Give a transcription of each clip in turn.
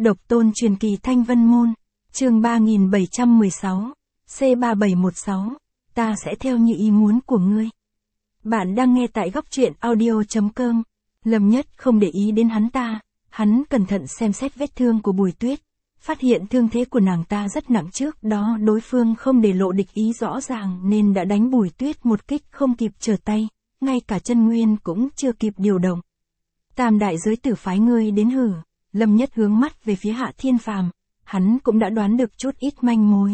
Độc tôn truyền kỳ Thanh Vân Môn, chương 3716, C3716, ta sẽ theo như ý muốn của ngươi. Bạn đang nghe tại góc truyện audio.com. Lâm Nhất không để ý đến hắn cẩn thận xem xét vết thương của Bùi Tuyết, phát hiện thương thế của nàng ta rất nặng, trước đó đối phương không để lộ địch ý rõ ràng nên đã đánh Bùi Tuyết một kích không kịp trở tay, ngay cả chân nguyên cũng chưa kịp điều động. Tam đại giới tử phái ngươi đến hử? Lâm Nhất hướng mắt về phía Hạ Thiên Phàm, hắn cũng đã đoán được chút ít manh mối.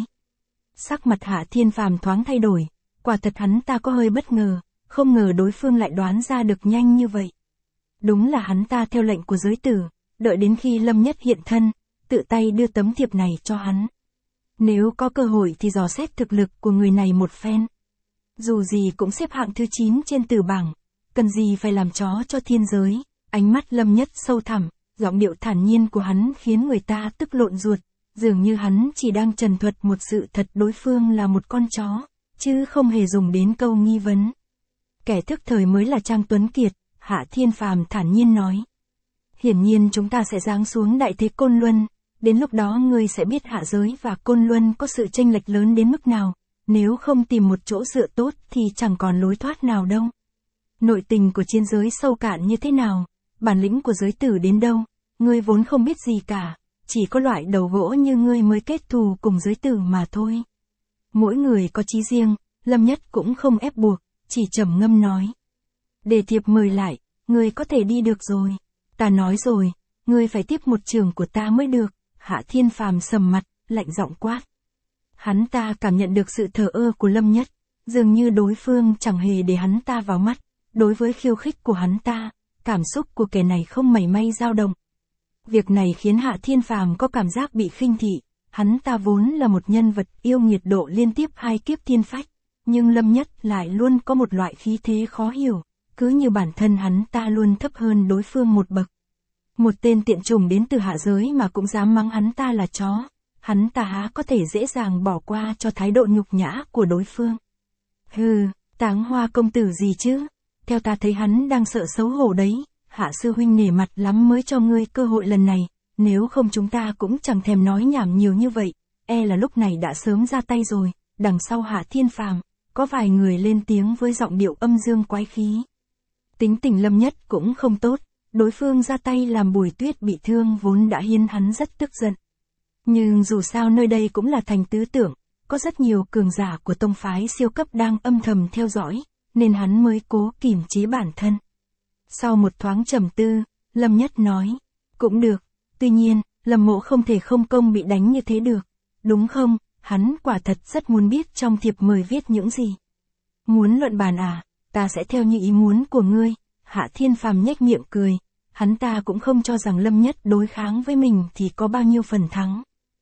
Sắc mặt Hạ Thiên Phàm thoáng thay đổi, quả thật hắn ta có hơi bất ngờ, không ngờ đối phương lại đoán ra được nhanh như vậy. Đúng là hắn ta theo lệnh của giới tử, đợi đến khi Lâm Nhất hiện thân, tự tay đưa tấm thiệp này cho hắn. Nếu có cơ hội thì dò xét thực lực của người này một phen. Dù gì cũng xếp hạng thứ 9 trên tử bảng, cần gì phải làm chó cho thiên giới. Ánh mắt Lâm Nhất sâu thẳm, giọng điệu thản nhiên của hắn khiến người ta tức lộn ruột, dường như hắn chỉ đang trần thuật một sự thật, đối phương là một con chó, chứ không hề dùng đến câu nghi vấn. Kẻ thức thời mới là Trang Tuấn Kiệt, Hạ Thiên Phàm thản nhiên nói. Hiển nhiên chúng ta sẽ giáng xuống đại thế Côn Luân, đến lúc đó ngươi sẽ biết hạ giới và Côn Luân có sự chênh lệch lớn đến mức nào, nếu không tìm một chỗ dựa tốt thì chẳng còn lối thoát nào đâu. Nội tình của chiến giới sâu cạn như thế nào, bản lĩnh của giới tử đến đâu, ngươi vốn không biết gì cả, chỉ có loại đầu gỗ như ngươi mới kết thù cùng giới tử mà thôi. Mỗi người có chí riêng, Lâm Nhất cũng không ép buộc, chỉ trầm ngâm nói. Để thiệp mời lại, ngươi có thể đi được rồi. Ta nói rồi, ngươi phải tiếp một trường của ta mới được. Hạ Thiên Phàm sầm mặt, lạnh giọng quát. Hắn ta cảm nhận được sự thờ ơ của Lâm Nhất, dường như đối phương chẳng hề để hắn ta vào mắt. Đối với khiêu khích của hắn ta, cảm xúc của kẻ này không mảy may dao động. Việc này khiến Hạ Thiên Phàm có cảm giác bị khinh thị, hắn ta vốn là một nhân vật yêu nhiệt độ liên tiếp 2 kiếp thiên phách, nhưng Lâm Nhất lại luôn có một loại khí thế khó hiểu, cứ như bản thân hắn ta luôn thấp hơn đối phương một bậc. Một tên tiện chủng đến từ hạ giới mà cũng dám mắng hắn ta là chó, hắn ta há có thể dễ dàng bỏ qua cho thái độ nhục nhã của đối phương. Hừ, Táng Hoa công tử gì chứ? Theo ta thấy hắn đang sợ xấu hổ đấy, Hạ sư huynh nể mặt lắm mới cho ngươi cơ hội lần này, nếu không chúng ta cũng chẳng thèm nói nhảm nhiều như vậy, e là lúc này đã sớm ra tay rồi. Đằng sau Hạ Thiên Phàm, có vài người lên tiếng với giọng điệu âm dương quái khí. Tính tình Lâm Nhất cũng không tốt, đối phương ra tay làm Bùi Tuyết bị thương vốn đã khiến hắn rất tức giận. Nhưng dù sao nơi đây cũng là thành tứ tưởng, có rất nhiều cường giả của tông phái siêu cấp đang âm thầm theo dõi, nên hắn mới cố kìm chế bản thân. Sau một thoáng trầm tư, Lâm Nhất nói, cũng được, tuy nhiên, Lâm mộ không thể không công bị đánh như thế được, đúng không? Hắn quả thật rất muốn biết trong thiệp mời viết những gì. Muốn luận bàn à, ta sẽ theo như ý muốn của ngươi. Hạ Thiên Phàm nhếch miệng cười, hắn ta cũng không cho rằng Lâm Nhất đối kháng với mình thì có bao nhiêu phần thắng.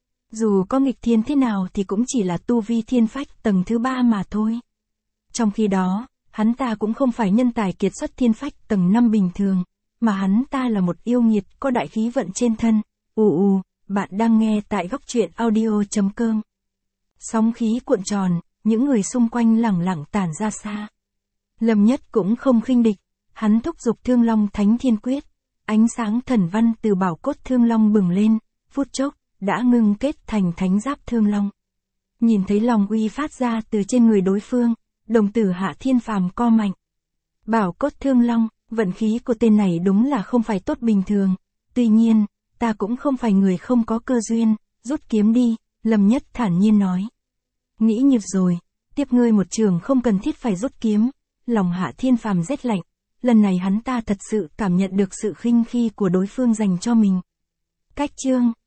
Dù có nghịch thiên thế nào thì cũng chỉ là tu vi thiên phách tầng thứ 3 mà thôi. Trong khi đó, hắn ta cũng không phải nhân tài kiệt xuất thiên phách tầng 5 bình thường, mà hắn ta là một yêu nghiệt có đại khí vận trên thân. Bạn đang nghe tại góc truyện audio.com. Sóng khí cuộn tròn, những người xung quanh lẳng lặng tản ra xa. Lâm Nhất cũng không khinh địch, hắn thúc giục Thương Long Thánh Thiên Quyết, ánh sáng thần văn từ bảo cốt Thương Long bừng lên, phút chốc đã ngưng kết thành thánh giáp Thương Long. Nhìn thấy lòng uy phát ra từ trên người đối phương, đồng tử Hạ Thiên Phàm co mạnh. Bảo cốt Thương Long, vận khí của tên này đúng là không phải tốt bình thường. Tuy nhiên, ta cũng không phải người không có cơ duyên, rút kiếm đi, Lâm Nhất thản nhiên nói. Nghĩ nhịp rồi, tiếp ngươi một trường không cần thiết phải rút kiếm. Lòng Hạ Thiên Phàm rét lạnh, lần này hắn ta thật sự cảm nhận được sự khinh khi của đối phương dành cho mình. Cách chương